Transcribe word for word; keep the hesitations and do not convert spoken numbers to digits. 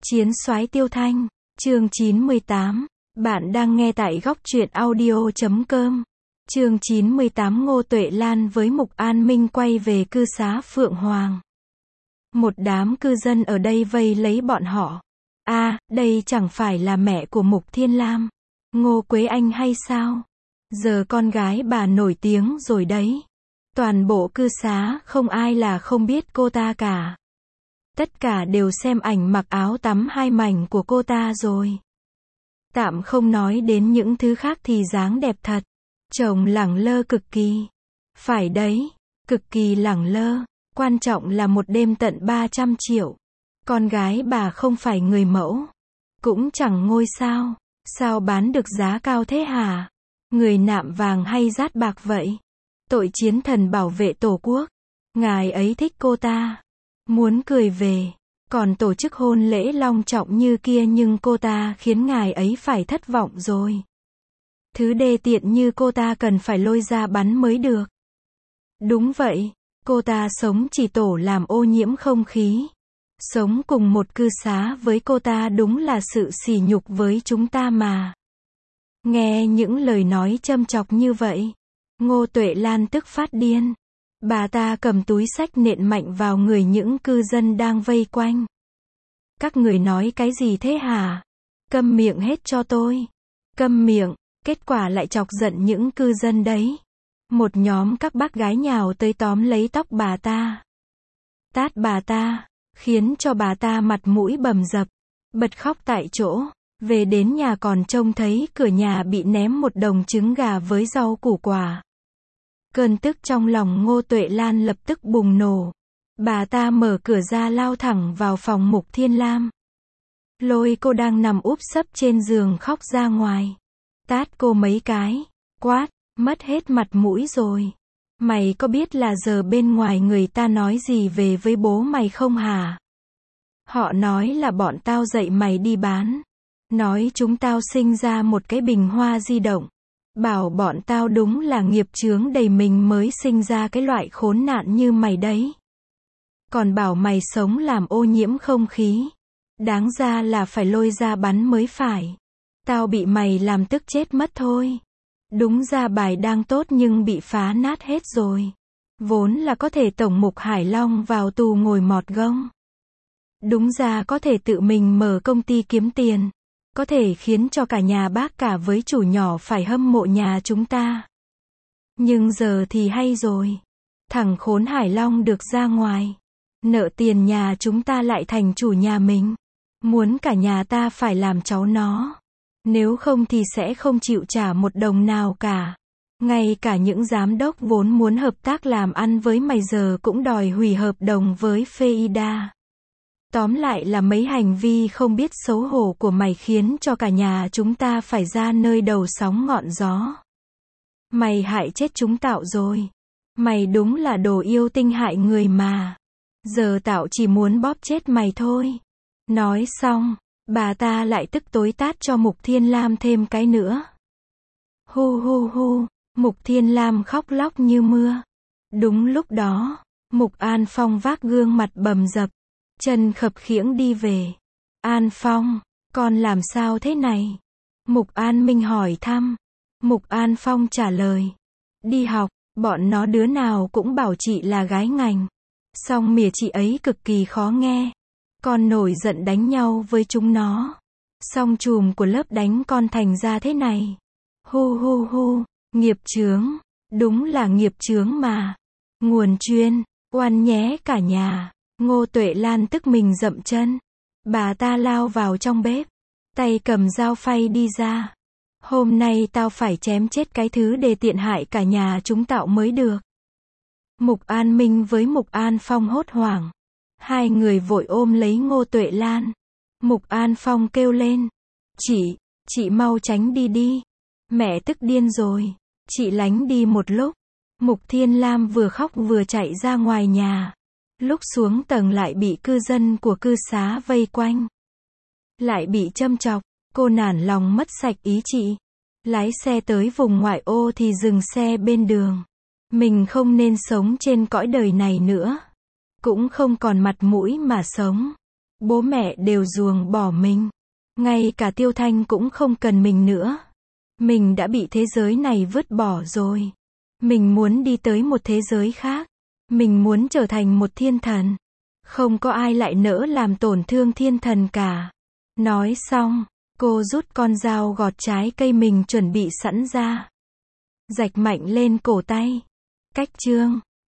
Chiến soái Tiêu Thanh, chương chín mươi tám. Bạn đang nghe tại góc truyện audio chấm com. Chương chín mươi tám. Ngô Tuệ Lan với Mục An Minh quay về cư xá Phượng Hoàng. Một đám cư dân ở đây vây lấy bọn họ. A, à, đây chẳng phải là mẹ của Mục Thiên Lam, Ngô Quế Anh hay sao? Giờ con gái bà nổi tiếng rồi đấy. Toàn bộ cư xá không ai là không biết cô ta cả. Tất cả đều xem ảnh mặc áo tắm hai mảnh của cô ta rồi. Tạm không nói đến những thứ khác thì dáng đẹp thật. Chồng lẳng lơ cực kỳ. Phải đấy, cực kỳ lẳng lơ. Quan trọng là một đêm tận ba trăm triệu. Con gái bà không phải người mẫu. Cũng chẳng ngôi sao. Sao bán được giá cao thế hả? Người nạm vàng hay rát bạc vậy? Tội chiến thần bảo vệ tổ quốc. Ngài ấy thích cô ta. Muốn cười về. Còn tổ chức hôn lễ long trọng như kia nhưng cô ta khiến ngài ấy phải thất vọng rồi. Thứ đê tiện như cô ta cần phải lôi ra bắn mới được. Đúng vậy. Cô ta sống chỉ tổ làm ô nhiễm không khí. Sống cùng một cư xá với cô ta đúng là sự sỉ nhục với chúng ta mà. Nghe những lời nói châm chọc như vậy, Ngô Tuệ Lan tức phát điên. Bà ta cầm túi xách nện mạnh vào người những cư dân đang vây quanh. Các người nói cái gì thế hả? Câm miệng hết cho tôi. Câm miệng, kết quả lại chọc giận những cư dân đấy. Một nhóm các bác gái nhào tới tóm lấy tóc bà ta. Tát bà ta, khiến cho bà ta mặt mũi bầm dập, bật khóc tại chỗ. Về đến nhà còn trông thấy cửa nhà bị ném một đống trứng gà với rau củ quả. Cơn tức trong lòng Ngô Tuệ Lan lập tức bùng nổ. Bà ta mở cửa ra lao thẳng vào phòng Mục Thiên Lam. Lôi cô đang nằm úp sấp trên giường khóc ra ngoài. Tát cô mấy cái. Quát, mất hết mặt mũi rồi. Mày có biết là giờ bên ngoài người ta nói gì về với bố mày không hả? Họ nói là bọn tao dạy mày đi bán. Nói chúng tao sinh ra một cái bình hoa di động. Bảo bọn tao đúng là nghiệp chướng đầy mình mới sinh ra cái loại khốn nạn như mày đấy. Còn bảo mày sống làm ô nhiễm không khí. Đáng ra là phải lôi ra bắn mới phải. Tao bị mày làm tức chết mất thôi. Đúng ra bài đang tốt nhưng bị phá nát hết rồi. Vốn là có thể tổng mục Hải Long vào tù ngồi mọt gông. Đúng ra có thể tự mình mở công ty kiếm tiền. Có thể khiến cho cả nhà bác cả với chủ nhỏ phải hâm mộ nhà chúng ta. Nhưng giờ thì hay rồi. Thằng khốn Hải Long được ra ngoài. Nợ tiền nhà chúng ta lại thành chủ nhà mình. Muốn cả nhà ta phải làm cháu nó. Nếu không thì sẽ không chịu trả một đồng nào cả. Ngay cả những giám đốc vốn muốn hợp tác làm ăn với mày giờ cũng đòi hủy hợp đồng với Phê I D A. Tóm lại là mấy hành vi không biết xấu hổ của mày khiến cho cả nhà chúng ta phải ra nơi đầu sóng ngọn gió. Mày hại chết chúng tao rồi. Mày đúng là đồ yêu tinh hại người mà. Giờ tao chỉ muốn bóp chết mày thôi. Nói xong, bà ta lại tức tối tát cho Mục Thiên Lam thêm cái nữa. Hu hu hu, Mục Thiên Lam khóc lóc như mưa. Đúng lúc đó, Mục An Phong vác gương mặt bầm dập, chân khập khiễng đi về. An Phong, con làm sao thế này? Mục An Minh hỏi thăm. Mục An Phong trả lời. Đi học, bọn nó đứa nào cũng bảo chị là gái ngành. Xong mỉa chị ấy cực kỳ khó nghe. Con nổi giận đánh nhau với chúng nó. Xong chùm của lớp đánh con thành ra thế này. Hu hu hu, nghiệp chướng. Đúng là nghiệp chướng mà. Nguồn chuyên, oan nhé cả nhà. Ngô Tuệ Lan tức mình dậm chân. Bà ta lao vào trong bếp. Tay cầm dao phay đi ra. Hôm nay tao phải chém chết cái thứ để tiện hại cả nhà chúng tao mới được. Mục An Minh với Mục An Phong hốt hoảng. Hai người vội ôm lấy Ngô Tuệ Lan. Mục An Phong kêu lên. Chị, chị mau tránh đi đi. Mẹ tức điên rồi. Chị lánh đi một lúc. Mục Thiên Lam vừa khóc vừa chạy ra ngoài nhà. Lúc xuống tầng lại bị cư dân của cư xá vây quanh. Lại bị châm chọc, cô nản lòng mất sạch ý chị. Lái xe tới vùng ngoại ô thì dừng xe bên đường. Mình không nên sống trên cõi đời này nữa. Cũng không còn mặt mũi mà sống. Bố mẹ đều ruồng bỏ mình. Ngay cả Tiêu Thanh cũng không cần mình nữa. Mình đã bị thế giới này vứt bỏ rồi. Mình muốn đi tới một thế giới khác. Mình muốn trở thành một thiên thần. Không có ai lại nỡ làm tổn thương thiên thần cả. Nói xong, cô rút con dao gọt trái cây mình chuẩn bị sẵn ra. Rạch mạnh lên cổ tay. Cách chương